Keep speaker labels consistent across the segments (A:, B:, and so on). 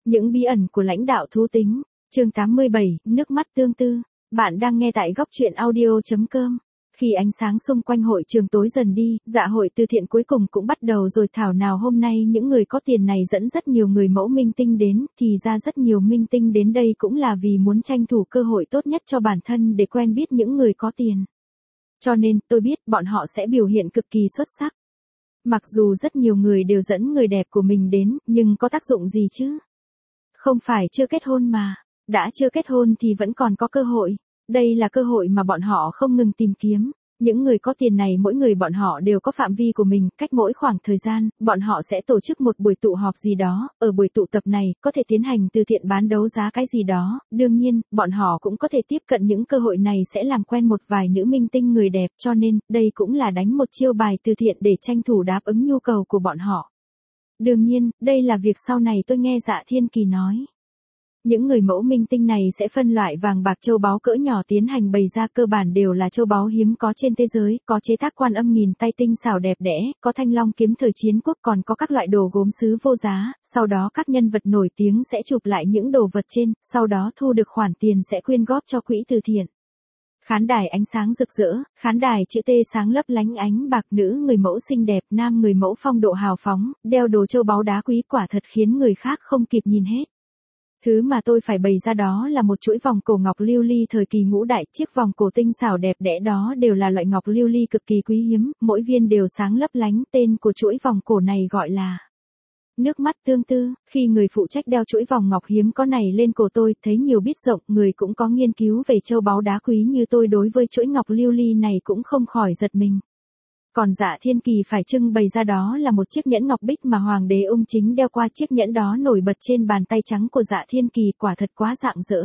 A: Những bí ẩn của lãnh đạo thú tính, chương 87, nước mắt tương tư. Bạn đang nghe tại góc truyện audio.com. Khi ánh sáng xung quanh hội trường tối dần đi, dạ hội từ thiện cuối cùng cũng bắt đầu rồi. Thảo nào hôm nay những người có tiền này dẫn rất nhiều người mẫu minh tinh đến, thì ra rất nhiều minh tinh đến đây cũng là vì muốn tranh thủ cơ hội tốt nhất cho bản thân để quen biết những người có tiền. Cho nên, tôi biết bọn họ sẽ biểu hiện cực kỳ xuất sắc. Mặc dù rất nhiều người đều dẫn người đẹp của mình đến, nhưng có tác dụng gì chứ? Không phải chưa kết hôn mà, đã chưa kết hôn thì vẫn còn có cơ hội. Đây là cơ hội mà bọn họ không ngừng tìm kiếm. Những người có tiền này mỗi người bọn họ đều có phạm vi của mình, cách mỗi khoảng thời gian, bọn họ sẽ tổ chức một buổi tụ họp gì đó, ở buổi tụ tập này, có thể tiến hành từ thiện bán đấu giá cái gì đó, đương nhiên, bọn họ cũng có thể tiếp cận những cơ hội này sẽ làm quen một vài nữ minh tinh người đẹp, cho nên, đây cũng là đánh một chiêu bài từ thiện để tranh thủ đáp ứng nhu cầu của bọn họ. Đương nhiên, đây là việc sau này tôi nghe Dạ Thiên Kỳ nói. Những người mẫu minh tinh này sẽ phân loại vàng bạc châu báu cỡ nhỏ tiến hành bày ra, cơ bản đều là châu báu hiếm có trên thế giới, có chế tác quan âm nghìn tay tinh xảo đẹp đẽ, có thanh long kiếm thời chiến quốc, còn có các loại đồ gốm sứ vô giá, sau đó các nhân vật nổi tiếng sẽ chụp lại những đồ vật trên, sau đó thu được khoản tiền sẽ quyên góp cho quỹ từ thiện. Khán đài ánh sáng rực rỡ, khán đài chữ T sáng lấp lánh ánh bạc, nữ người mẫu xinh đẹp, nam người mẫu phong độ hào phóng, đeo đồ châu báu đá quý, quả thật khiến người khác không kịp nhìn hết. Thứ mà tôi phải bày ra đó là một chuỗi vòng cổ ngọc lưu ly thời kỳ ngũ đại, chiếc vòng cổ tinh xảo đẹp đẽ đó đều là loại ngọc lưu ly cực kỳ quý hiếm, mỗi viên đều sáng lấp lánh, tên của chuỗi vòng cổ này gọi là nước mắt tương tư. Khi người phụ trách đeo chuỗi vòng ngọc hiếm có này lên cổ tôi, thấy nhiều biết rộng, người cũng có nghiên cứu về châu báu đá quý như tôi đối với chuỗi ngọc lưu ly này cũng không khỏi giật mình. Còn Dạ Thiên Kỳ phải trưng bày ra đó là một chiếc nhẫn ngọc bích mà Hoàng đế Ung Chính đeo qua, chiếc nhẫn đó nổi bật trên bàn tay trắng của Dạ Thiên Kỳ, quả thật quá rạng rỡ.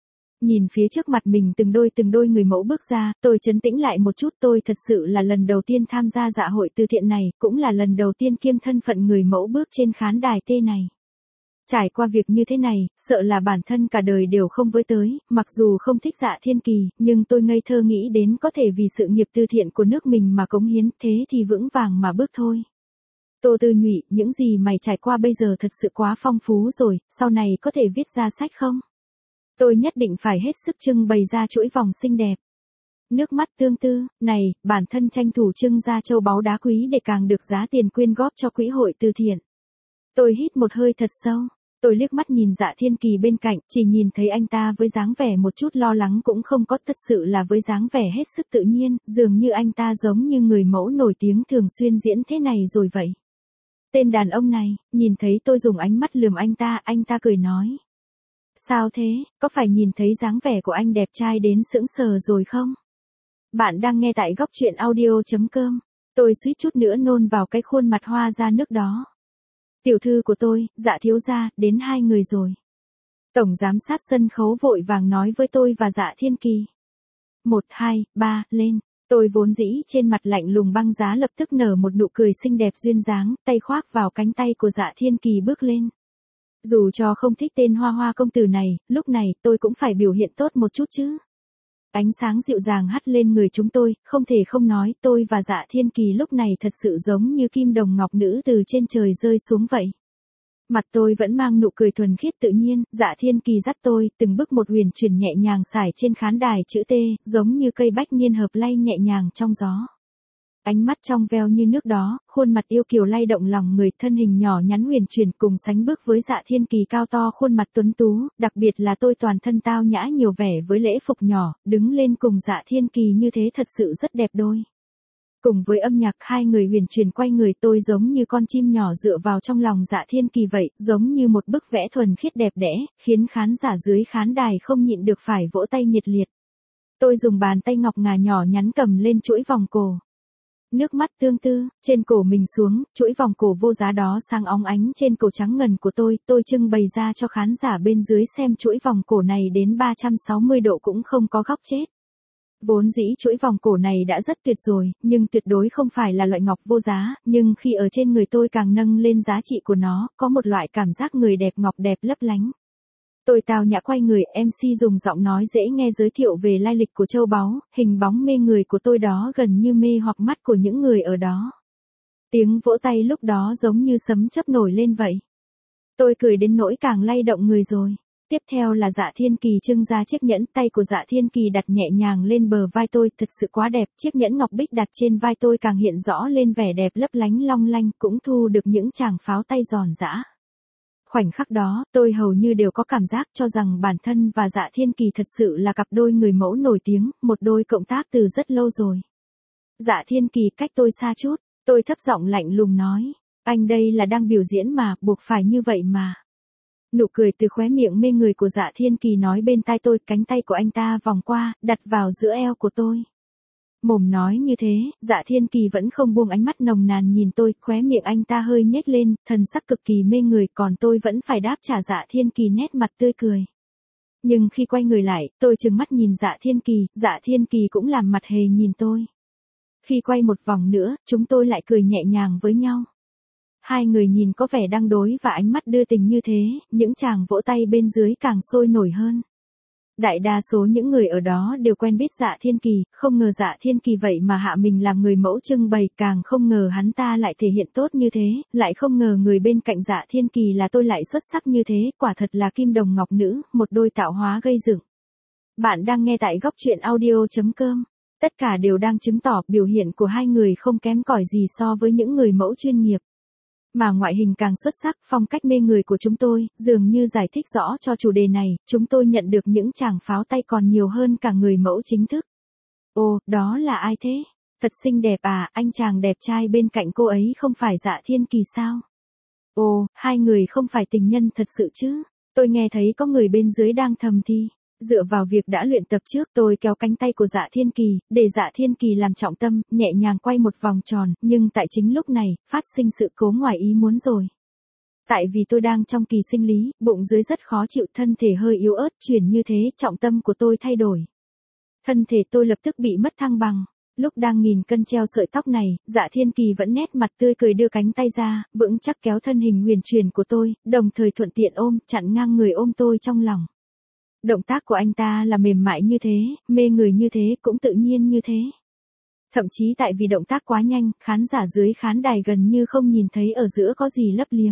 A: Nhìn phía trước mặt mình từng đôi người mẫu bước ra, tôi trấn tĩnh lại một chút, tôi thật sự là lần đầu tiên tham gia dạ hội từ thiện này, cũng là lần đầu tiên kiêm thân phận người mẫu bước trên khán đài T này. Trải qua việc như thế này, sợ là bản thân cả đời đều không với tới, mặc dù không thích Dạ Thiên Kỳ, nhưng tôi ngây thơ nghĩ đến có thể vì sự nghiệp từ thiện của nước mình mà cống hiến, thế thì vững vàng mà bước thôi. Tô Tư Nhụy, những gì mày trải qua bây giờ thật sự quá phong phú rồi, sau này có thể viết ra sách không? Tôi nhất định phải hết sức trưng bày ra chuỗi vòng xinh đẹp. Nước mắt tương tư, này, bản thân tranh thủ trưng ra châu báu đá quý để càng được giá tiền quyên góp cho quỹ hội từ thiện. Tôi hít một hơi thật sâu. Tôi liếc mắt nhìn Dạ Thiên Kỳ bên cạnh, chỉ nhìn thấy anh ta với dáng vẻ một chút lo lắng cũng không có, thật sự là với dáng vẻ hết sức tự nhiên, dường như anh ta giống như người mẫu nổi tiếng thường xuyên diễn thế này rồi vậy. Tên đàn ông này, nhìn thấy tôi dùng ánh mắt lườm anh ta cười nói. Sao thế, có phải nhìn thấy dáng vẻ của anh đẹp trai đến sững sờ rồi không? Bạn đang nghe tại góc truyện audio.com. Tôi suýt chút nữa nôn vào cái khuôn mặt hoa ra nước đó. Tiểu thư của tôi, Dạ thiếu gia, đến 2 người rồi. Tổng giám sát sân khấu vội vàng nói với tôi và Dạ Thiên Kỳ. 1, 2, 3, lên. Tôi vốn dĩ trên mặt lạnh lùng băng giá lập tức nở một nụ cười xinh đẹp duyên dáng, tay khoác vào cánh tay của Dạ Thiên Kỳ bước lên. Dù cho không thích tên hoa hoa công tử này, lúc này tôi cũng phải biểu hiện tốt một chút chứ. Ánh sáng dịu dàng hắt lên người chúng tôi, không thể không nói, tôi và Dạ Thiên Kỳ lúc này thật sự giống như kim đồng ngọc nữ từ trên trời rơi xuống vậy. Mặt tôi vẫn mang nụ cười thuần khiết tự nhiên, Dạ Thiên Kỳ dắt tôi, từng bước một huyền chuyển nhẹ nhàng xải trên khán đài chữ T, giống như cây bách niên hợp lay nhẹ nhàng trong gió. Ánh mắt trong veo như nước đó, khuôn mặt yêu kiều lay động lòng người, thân hình nhỏ nhắn huyền chuyển cùng sánh bước với Dạ Thiên Kỳ cao to, khuôn mặt tuấn tú, đặc biệt là tôi toàn thân tao nhã nhiều vẻ với lễ phục nhỏ, đứng lên cùng Dạ Thiên Kỳ như thế thật sự rất đẹp đôi. Cùng với âm nhạc, hai người huyền chuyển quay người, tôi giống như con chim nhỏ dựa vào trong lòng Dạ Thiên Kỳ vậy, giống như một bức vẽ thuần khiết đẹp đẽ, khiến khán giả dưới khán đài không nhịn được phải vỗ tay nhiệt liệt. Tôi dùng bàn tay ngọc ngà nhỏ nhắn cầm lên chuỗi vòng cổ. Nước mắt tương tư, trên cổ mình xuống, chuỗi vòng cổ vô giá đó sáng óng ánh trên cổ trắng ngần của tôi trưng bày ra cho khán giả bên dưới xem, chuỗi vòng cổ này đến 360 độ cũng không có góc chết. Vốn dĩ chuỗi vòng cổ này đã rất tuyệt rồi, nhưng tuyệt đối không phải là loại ngọc vô giá, nhưng khi ở trên người tôi càng nâng lên giá trị của nó, có một loại cảm giác người đẹp ngọc đẹp lấp lánh. Tôi tao nhã quay người, MC dùng giọng nói dễ nghe giới thiệu về lai lịch của châu báu, hình bóng mê người của tôi đó gần như mê hoặc mắt của những người ở đó. Tiếng vỗ tay lúc đó giống như sấm chớp nổi lên vậy. Tôi cười đến nỗi càng lay động người rồi. Tiếp theo là Dạ Thiên Kỳ trưng ra chiếc nhẫn, tay của Dạ Thiên Kỳ đặt nhẹ nhàng lên bờ vai tôi, thật sự quá đẹp, chiếc nhẫn ngọc bích đặt trên vai tôi càng hiện rõ lên vẻ đẹp lấp lánh long lanh, cũng thu được những tràng pháo tay giòn giã. Khoảnh khắc đó, tôi hầu như đều có cảm giác cho rằng bản thân và Dạ Thiên Kỳ thật sự là cặp đôi người mẫu nổi tiếng, một đôi cộng tác từ rất lâu rồi. Dạ Thiên Kỳ cách tôi xa chút, tôi thấp giọng lạnh lùng nói, anh đây là đang biểu diễn mà, buộc phải như vậy mà. Nụ cười từ khóe miệng mê người của Dạ Thiên Kỳ nói bên tai tôi, cánh tay của anh ta vòng qua, đặt vào giữa eo của tôi. Mồm nói như thế, Dạ Thiên Kỳ vẫn không buông ánh mắt nồng nàn nhìn tôi, khóe miệng anh ta hơi nhếch lên, thần sắc cực kỳ mê người, còn tôi vẫn phải đáp trả Dạ Thiên Kỳ nét mặt tươi cười. Nhưng khi quay người lại, tôi trừng mắt nhìn Dạ Thiên Kỳ cũng làm mặt hề nhìn tôi. Khi quay một vòng nữa, chúng tôi lại cười nhẹ nhàng với nhau. Hai người nhìn có vẻ đang đối và ánh mắt đưa tình như thế, những chàng vỗ tay bên dưới càng sôi nổi hơn. Đại đa số những người ở đó đều quen biết Dạ Thiên Kỳ, không ngờ Dạ Thiên Kỳ vậy mà hạ mình làm người mẫu trưng bày, càng không ngờ hắn ta lại thể hiện tốt như thế, lại không ngờ người bên cạnh Dạ Thiên Kỳ là tôi lại xuất sắc như thế, quả thật là kim đồng ngọc nữ, một đôi tạo hóa gây dựng. Bạn đang nghe tại góc truyện audio.com. Tất cả đều đang chứng tỏ biểu hiện của hai người không kém cỏi gì so với những người mẫu chuyên nghiệp. Mà ngoại hình càng xuất sắc, phong cách mê người của chúng tôi, dường như giải thích rõ cho chủ đề này, chúng tôi nhận được những tràng pháo tay còn nhiều hơn cả người mẫu chính thức. Ồ, đó là ai thế? Thật xinh đẹp à, anh chàng đẹp trai bên cạnh cô ấy không phải Dạ Thiên Kỳ sao? Ồ, hai người không phải tình nhân thật sự chứ? Tôi nghe thấy có người bên dưới đang thầm thì. Dựa vào việc đã luyện tập trước, tôi kéo cánh tay của Dạ Thiên Kỳ, để Dạ Thiên Kỳ làm trọng tâm, nhẹ nhàng quay một vòng tròn, nhưng tại chính lúc này, phát sinh sự cố ngoài ý muốn rồi. Tại vì tôi đang trong kỳ sinh lý, bụng dưới rất khó chịu, thân thể hơi yếu ớt, chuyển như thế, trọng tâm của tôi thay đổi. Thân thể tôi lập tức bị mất thăng bằng. Lúc đang nghìn cân treo sợi tóc này, Dạ Thiên Kỳ vẫn nét mặt tươi cười đưa cánh tay ra, vững chắc kéo thân hình huyền chuyển của tôi, đồng thời thuận tiện ôm, chặn ngang người ôm tôi trong lòng. Động tác của anh ta là mềm mại như thế, mê người như thế, cũng tự nhiên như thế. Thậm chí tại vì động tác quá nhanh, khán giả dưới khán đài gần như không nhìn thấy ở giữa có gì lấp liếm.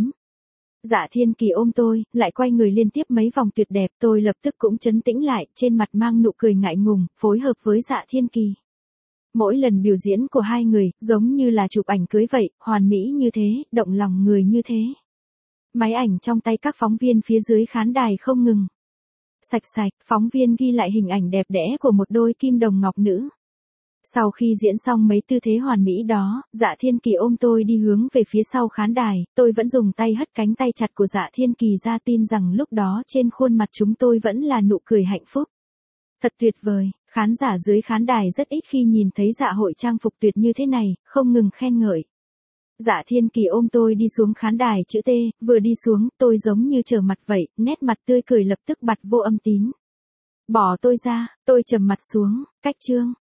A: Dạ Thiên Kỳ ôm tôi, lại quay người liên tiếp mấy vòng tuyệt đẹp, tôi lập tức cũng trấn tĩnh lại, trên mặt mang nụ cười ngại ngùng, phối hợp với Dạ Thiên Kỳ. Mỗi lần biểu diễn của hai người, giống như là chụp ảnh cưới vậy, hoàn mỹ như thế, động lòng người như thế. Máy ảnh trong tay các phóng viên phía dưới khán đài không ngừng. Sạch sạch, phóng viên ghi lại hình ảnh đẹp đẽ của một đôi kim đồng ngọc nữ. Sau khi diễn xong mấy tư thế hoàn mỹ đó, Dạ Thiên Kỳ ôm tôi đi hướng về phía sau khán đài, tôi vẫn dùng tay hất cánh tay chặt của Dạ Thiên Kỳ ra, tin rằng lúc đó trên khuôn mặt chúng tôi vẫn là nụ cười hạnh phúc. Thật tuyệt vời, khán giả dưới khán đài rất ít khi nhìn thấy dạ hội trang phục tuyệt như thế này, không ngừng khen ngợi. Dạ Thiên Kỳ ôm tôi đi xuống khán đài chữ T, vừa đi xuống, tôi giống như trở mặt vậy, nét mặt tươi cười lập tức bật vô âm tín. Bỏ tôi ra, tôi trầm mặt xuống, cách chương.